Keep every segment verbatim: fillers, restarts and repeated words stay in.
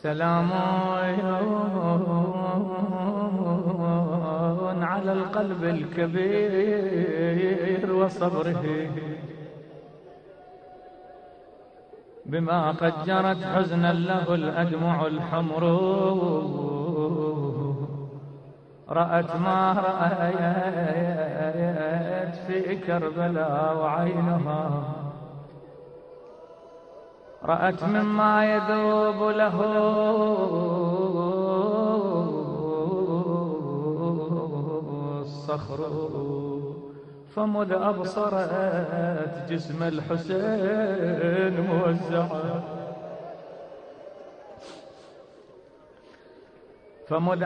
سلام على القلب الكبير وصبره بما قد جرت حزنا له الأدمع الحمر، رأت ما رأيت في كربلاء وعينها رأت مما يذوب له الصخر، فمذ أبصرت جسم الحسين موزعا فمذ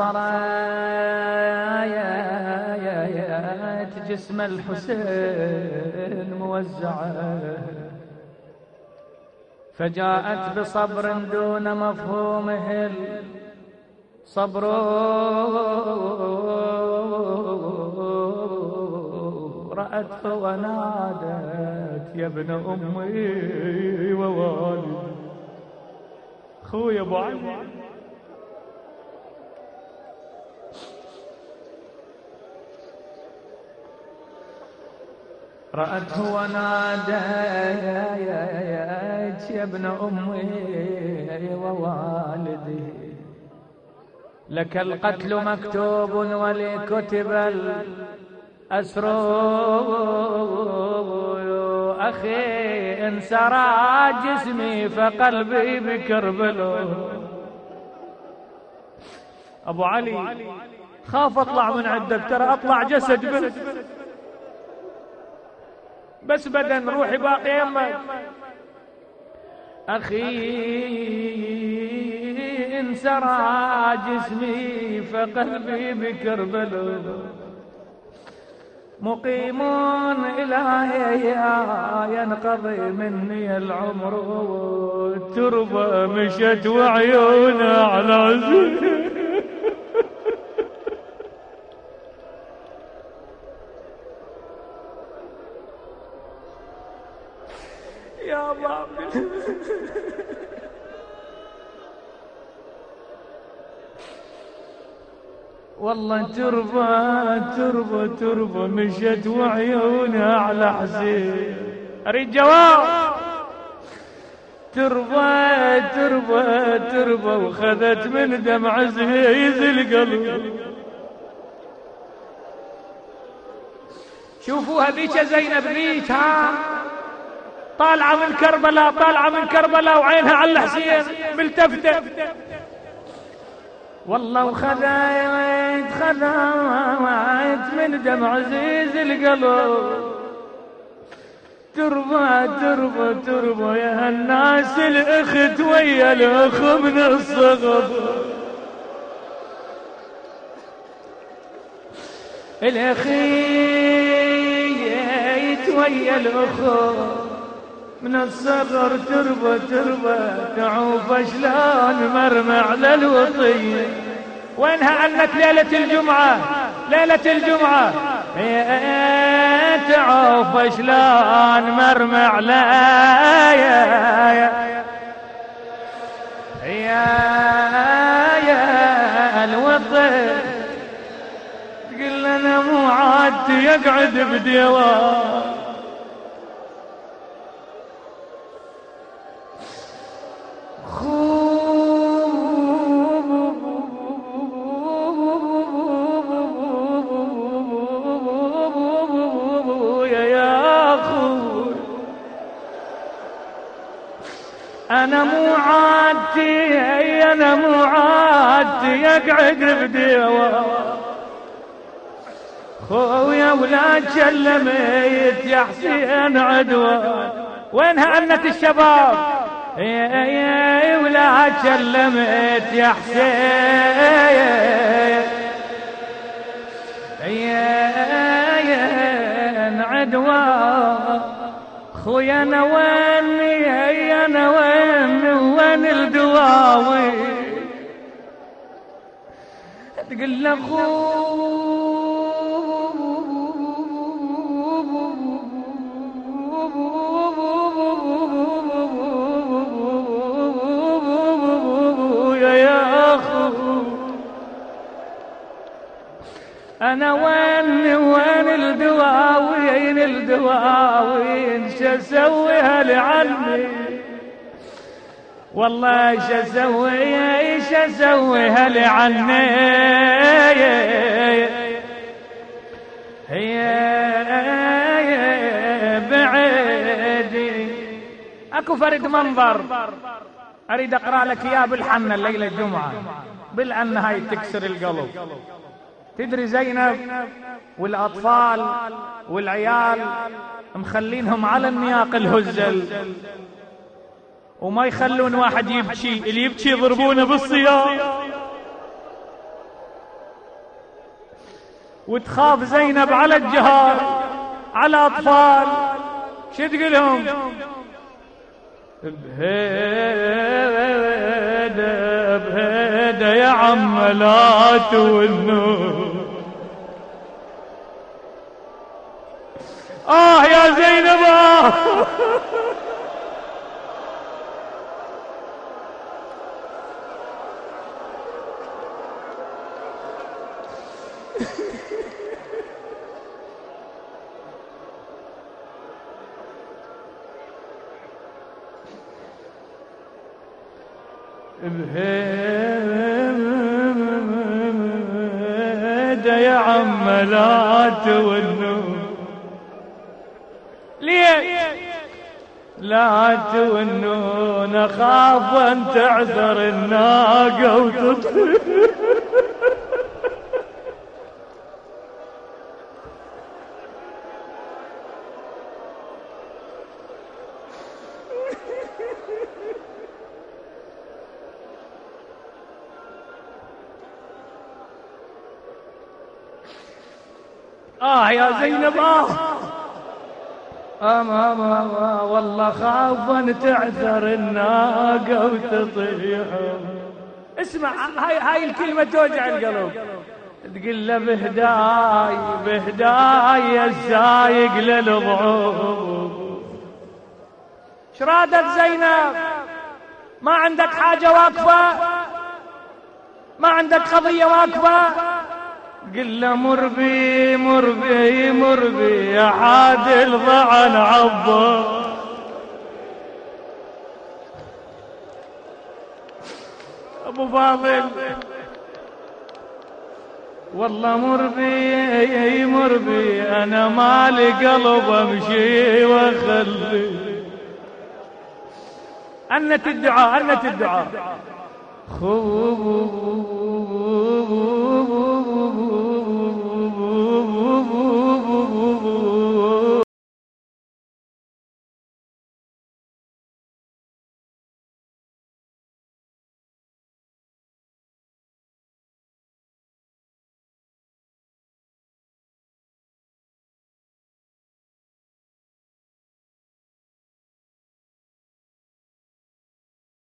أبصرت جسم الحسين موزعا فجاءت بصبر دون مفهومه الصبر، رأته ونادت يا ابن أمي ووالدي. خويا أبو علي رأته ونادت يا ابن أمي ووالدي، لك القتل مكتوب ولي كتب الأسر، أخي إن سرى جسمي فقلبي بكربلاء. أبو علي خاف أطلع من عندك، ترى أطلع جسد بس بس بدن روحي باقي يمك. أخي إن سرى جسمي فقلبي بكربلاء، مقيم إلهي ينقضي مني العمر، التربة مشت وعيونها على عزيز. يا الله والله تربة تربة تربة مشت وعيونها على حسين. أريد جواب. تربة تربة تربة وخذت من دمع عزيز القلب. شوفوها ذيك زينب ذيك، ها طالعة من كربلاء طالعة من كربلاء وعينها على الحسين ملتفتة. والله وخذيت خذيت من دمع عزيز القلب. تربة تربة تربة يا الناس الأخت ويا الأخ من الصغر. الأخيت ويا الأخ من الصغر. تربة تربة تعوف شلون مرمى على الوطية. وينها أنك ليلة الجمعة ليلة الجمعة تعوف شلون مرمى على يا يا يا الوطن. تقول لنا مو عادتي يقعد بديوان. أنا مو عادتي أنا مو عادتي يقعد بديوان. خويا ولا تشلميت يا حسين عدوان. وينها أنة الشباب يا ولا تشلميت يا حسين يا عدوان. خويا أنا ويني أنا وين وين الدواوي. تقول له أنا وين وين الدواوين الدواوين شسويها لعني والله شسويها شسويها لعني هي بعيدي. اكو فرد منظر اريد اقرا لك اياه بالحنة الليلة الجمعة بالان هاي تكسر القلب. تدري زينب والاطفال والعيال مخلينهم على النياق الهزل وما يخلون واحد يبكي، اللي يبكي يضربونه بالسياط. وتخاف زينب على الجهار على اطفال. شو تقولهم؟ بهيدا بهيدا يا عم لا تونوا. اه يا زينب آه بهيدا يا عم لا تونوا. ليه لا تونوا؟ نخاف ان تعثر الناقة وتطير. آه يا زينب آه أما ما والله خافا تعثر الناقة وتطيح. اسمع هاي هاي الكلمة توجع القلب. تقول له بهداي بهداي السايق للضعوف. شرادت زينب؟ ما عندك حاجة واقفة؟ ما عندك قضية واقفة؟ قل له مر بي مر بي مر بي يا عادل ضعن عبا. ابو فاضل والله مر بي مر بي انا مالي قلب امشي واخلي. أنت الدعاء أنت الدعاء. خوف